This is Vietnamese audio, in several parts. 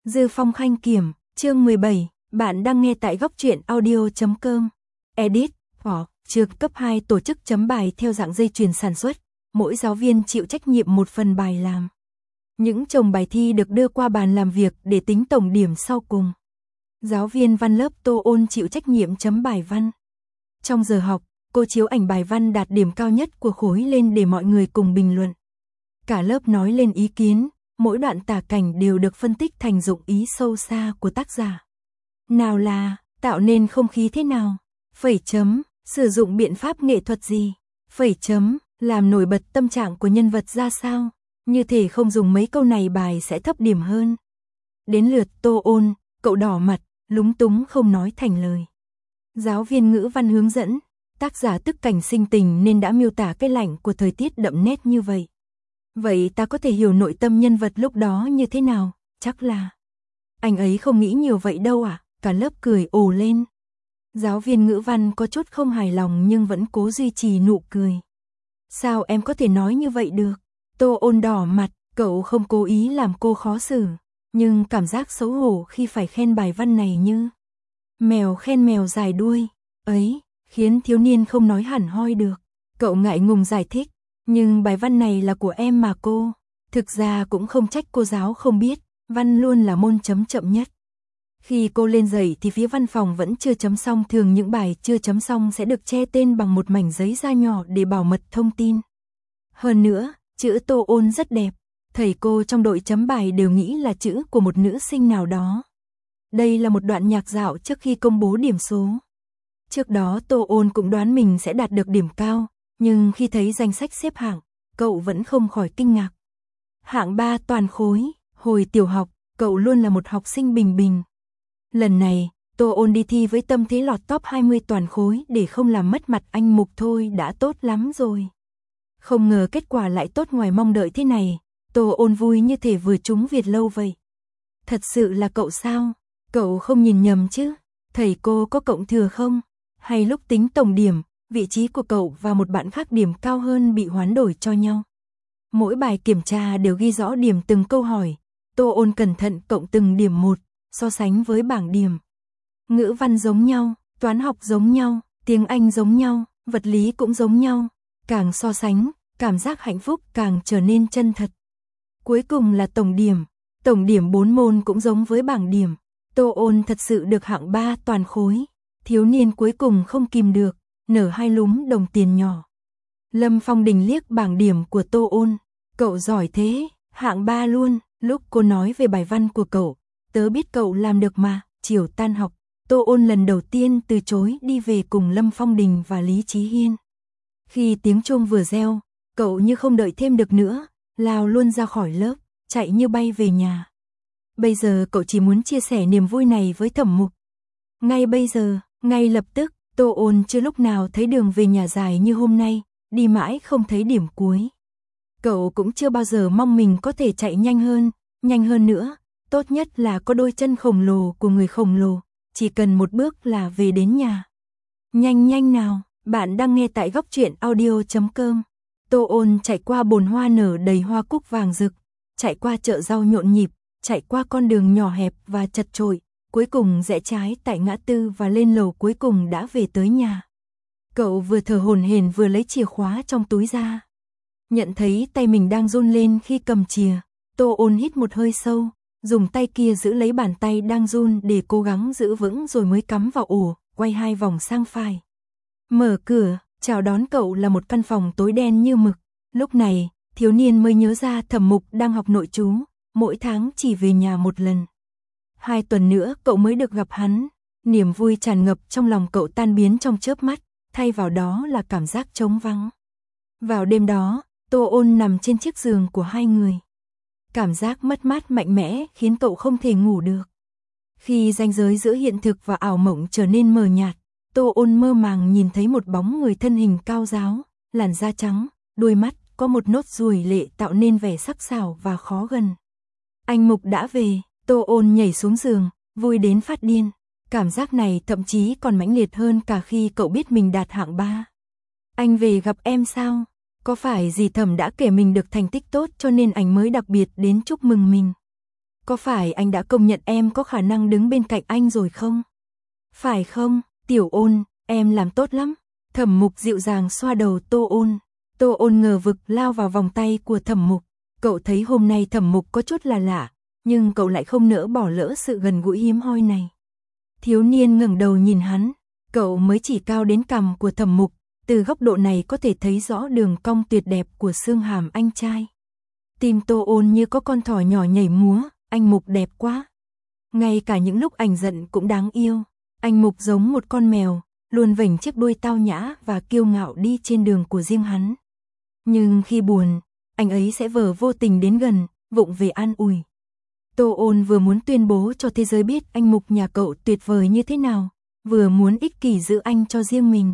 Dư Phong Khanh Kiểm, chương 17, bạn đang nghe tại góc truyện audio.com. Edit, trường cấp 2 tổ chức chấm bài theo dạng dây chuyền sản xuất, mỗi giáo viên chịu trách nhiệm một phần bài làm. Những chồng bài thi được đưa qua bàn làm việc để tính tổng điểm sau cùng. Giáo viên văn lớp Tô Ôn chịu trách nhiệm chấm bài văn. Trong giờ học, cô chiếu ảnh bài văn đạt điểm cao nhất của khối lên để mọi người cùng bình luận. Cả lớp nói lên ý kiến, mỗi đoạn tả cảnh đều được phân tích thành dụng ý sâu xa của tác giả. Nào là, tạo nên không khí thế nào? Phẩy chấm, sử dụng biện pháp nghệ thuật gì? Phẩy chấm, làm nổi bật tâm trạng của nhân vật ra sao? Như thể không dùng mấy câu này bài sẽ thấp điểm hơn. Đến lượt Tô Ôn, cậu đỏ mặt, lúng túng không nói thành lời. Giáo viên ngữ văn hướng dẫn, tác giả tức cảnh sinh tình nên đã miêu tả cái lạnh của thời tiết đậm nét như vậy. Vậy ta có thể hiểu nội tâm nhân vật lúc đó như thế nào? Chắc là anh ấy không nghĩ nhiều vậy đâu à? Cả lớp cười ồ lên. Giáo viên ngữ văn có chút không hài lòng nhưng vẫn cố duy trì nụ cười. Sao em có thể nói như vậy được? Tô Ôn đỏ mặt, cậu không cố ý làm cô khó xử, nhưng cảm giác xấu hổ khi phải khen bài văn này như mèo khen mèo dài đuôi, ấy, khiến thiếu niên không nói hẳn hoi được. Cậu ngại ngùng giải thích, nhưng bài văn này là của em mà cô. Thực ra cũng không trách cô giáo không biết, văn luôn là môn chấm chậm nhất. Khi cô lên dạy thì phía văn phòng vẫn chưa chấm xong, thường những bài chưa chấm xong sẽ được che tên bằng một mảnh giấy da nhỏ để bảo mật thông tin. Hơn nữa, chữ Tô Ôn rất đẹp, thầy cô trong đội chấm bài đều nghĩ là chữ của một nữ sinh nào đó. Đây là một đoạn nhạc dạo trước khi công bố điểm số. Trước đó Tô Ôn cũng đoán mình sẽ đạt được điểm cao, nhưng khi thấy danh sách xếp hạng, cậu vẫn không khỏi kinh ngạc. Hạng 3 toàn khối, hồi tiểu học, cậu luôn là một học sinh bình bình. Lần này, Tô Ôn đi thi với tâm thế lọt top 20 toàn khối để không làm mất mặt anh Mục thôi đã tốt lắm rồi. Không ngờ kết quả lại tốt ngoài mong đợi thế này, Tô Ôn vui như thể vừa trúng Việt lâu vậy. Thật sự là cậu sao? Cậu không nhìn nhầm chứ? Thầy cô có cộng thừa không? Hay lúc tính tổng điểm, vị trí của cậu và một bạn khác điểm cao hơn bị hoán đổi cho nhau? Mỗi bài kiểm tra đều ghi rõ điểm từng câu hỏi. Tô Ôn cẩn thận cộng từng điểm một, so sánh với bảng điểm. Ngữ văn giống nhau, toán học giống nhau, tiếng Anh giống nhau, vật lý cũng giống nhau. Càng so sánh, cảm giác hạnh phúc càng trở nên chân thật. Cuối cùng là tổng điểm 4 môn cũng giống với bảng điểm. Tô Ôn thật sự được hạng 3 toàn khối. Thiếu niên cuối cùng không kìm được, nở hai lúm đồng tiền nhỏ. Lâm Phong Đình liếc bảng điểm của Tô Ôn, cậu giỏi thế, hạng 3 luôn. Lúc cô nói về bài văn của cậu, tớ biết cậu làm được mà. Chiều tan học, Tô Ôn lần đầu tiên từ chối đi về cùng Lâm Phong Đình và Lý Chí Hiên. Khi tiếng chuông vừa reo, cậu như không đợi thêm được nữa, lao luôn ra khỏi lớp, chạy như bay về nhà. Bây giờ cậu chỉ muốn chia sẻ niềm vui này với Thẩm Mục. Ngay bây giờ, ngay lập tức, Tô Ôn chưa lúc nào thấy đường về nhà dài như hôm nay, đi mãi không thấy điểm cuối. Cậu cũng chưa bao giờ mong mình có thể chạy nhanh hơn nữa, tốt nhất là có đôi chân khổng lồ của người khổng lồ, chỉ cần một bước là về đến nhà. Nhanh nào, bạn đang nghe tại góc truyện audio.com. Tô Ôn chạy qua bồn hoa nở đầy hoa cúc vàng rực, chạy qua chợ rau nhộn nhịp, chạy qua con đường nhỏ hẹp và chật chội, cuối cùng rẽ trái tại ngã tư và lên lầu, cuối cùng đã về tới nhà. Cậu vừa thở hổn hển vừa lấy chìa khóa trong túi ra. Nhận thấy tay mình đang run lên khi cầm chìa, Tô Ôn hít một hơi sâu, dùng tay kia giữ lấy bàn tay đang run để cố gắng giữ vững rồi mới cắm vào ổ, quay 2 vòng sang phải. Mở cửa, chào đón cậu là một căn phòng tối đen như mực. Lúc này, thiếu niên mới nhớ ra Thẩm Mục đang học nội trú, mỗi tháng chỉ về nhà một lần. 2 tuần nữa cậu mới được gặp hắn, niềm vui tràn ngập trong lòng cậu tan biến trong chớp mắt, thay vào đó là cảm giác trống vắng. Vào đêm đó, Tô Ôn nằm trên chiếc giường của hai người. Cảm giác mất mát mạnh mẽ khiến cậu không thể ngủ được. Khi ranh giới giữa hiện thực và ảo mộng trở nên mờ nhạt, Tô Ôn mơ màng nhìn thấy một bóng người thân hình cao ráo, làn da trắng, đôi mắt có một nốt ruồi lệ tạo nên vẻ sắc sảo và khó gần. Anh Mục đã về, Tô Ôn nhảy xuống giường, vui đến phát điên. Cảm giác này thậm chí còn mãnh liệt hơn cả khi cậu biết mình đạt hạng 3. Anh về gặp em sao? Có phải dì Thẩm đã kể mình được thành tích tốt cho nên anh mới đặc biệt đến chúc mừng mình? Có phải anh đã công nhận em có khả năng đứng bên cạnh anh rồi không? Phải không, Tiểu Ôn, em làm tốt lắm. Thẩm Mục dịu dàng xoa đầu Tô Ôn. Tô Ôn ngờ vực lao vào vòng tay của Thẩm Mục. Cậu thấy hôm nay Thẩm Mục có chút là lạ, nhưng cậu lại không nỡ bỏ lỡ sự gần gũi hiếm hoi này. Thiếu niên ngẩng đầu nhìn hắn, cậu mới chỉ cao đến cằm của Thẩm Mục, từ góc độ này có thể thấy rõ đường cong tuyệt đẹp của xương hàm anh trai. Tim Tô Ôn như có con thỏ nhỏ nhảy múa, anh Mục đẹp quá. Ngay cả những lúc anh giận cũng đáng yêu, anh Mục giống một con mèo, luôn vểnh chiếc đuôi tao nhã và kiêu ngạo đi trên đường của riêng hắn. Nhưng khi buồn, anh ấy sẽ vô tình đến gần, vụng về an ủi. Tô Ôn vừa muốn tuyên bố cho thế giới biết anh Mục nhà cậu tuyệt vời như thế nào, vừa muốn ích kỷ giữ anh cho riêng mình.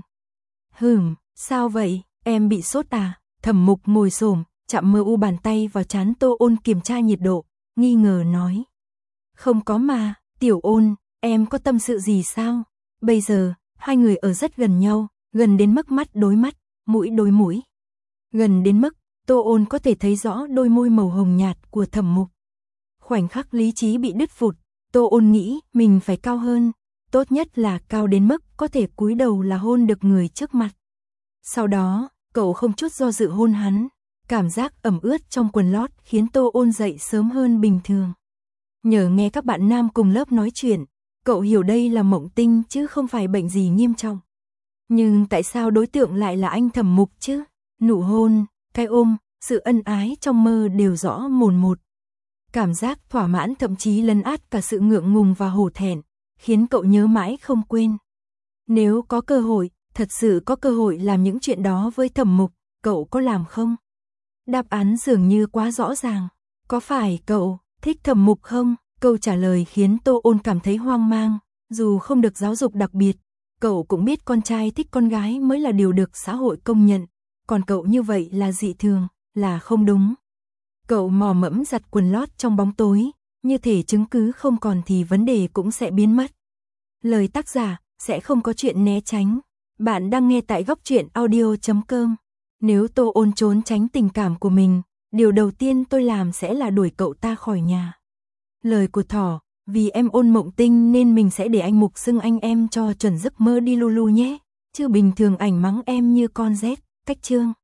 Sao vậy, em bị sốt à? Thẩm Mục ngồi xổm, chạm mờ u bàn tay vào trán Tô Ôn kiểm tra nhiệt độ, nghi ngờ nói. Không có mà, Tiểu Ôn, em có tâm sự gì sao? Bây giờ, hai người ở rất gần nhau, gần đến mức mắt đối mắt, mũi đối mũi. Gần đến mức, Tô Ôn có thể thấy rõ đôi môi màu hồng nhạt của Thẩm Mục. Khoảnh khắc lý trí bị đứt phụt, Tô Ôn nghĩ mình phải cao hơn, tốt nhất là cao đến mức có thể cúi đầu là hôn được người trước mặt. Sau đó, cậu không chút do dự hôn hắn, cảm giác ẩm ướt trong quần lót khiến Tô Ôn dậy sớm hơn bình thường. Nhờ nghe các bạn nam cùng lớp nói chuyện, cậu hiểu đây là mộng tinh chứ không phải bệnh gì nghiêm trọng. Nhưng tại sao đối tượng lại là anh Thẩm Mục chứ? Nụ hôn, cái ôm, sự ân ái trong mơ đều rõ mồn một. Cảm giác thỏa mãn thậm chí lấn át cả sự ngượng ngùng và hổ thẹn, khiến cậu nhớ mãi không quên. Nếu có cơ hội, thật sự có cơ hội làm những chuyện đó với Thẩm Mục, cậu có làm không? Đáp án dường như quá rõ ràng. Có phải cậu thích Thẩm Mục không? Câu trả lời khiến Tô Ôn cảm thấy hoang mang. Dù không được giáo dục đặc biệt, cậu cũng biết con trai thích con gái mới là điều được xã hội công nhận. Còn cậu như vậy là dị thường, là không đúng. Cậu mò mẫm giặt quần lót trong bóng tối, như thể chứng cứ không còn thì vấn đề cũng sẽ biến mất. Lời tác giả, sẽ không có chuyện né tránh. Bạn đang nghe tại Góc Truyện Audio.com. Nếu Tô Ôn trốn tránh tình cảm của mình, điều đầu tiên tôi làm sẽ là đuổi cậu ta khỏi nhà. Lời của thỏ, vì em ôn mộng tinh nên mình sẽ để anh Mục xưng anh em cho chuẩn giấc mơ đi lulu nhé. Chứ bình thường ảnh mắng em như con rết, cách chương.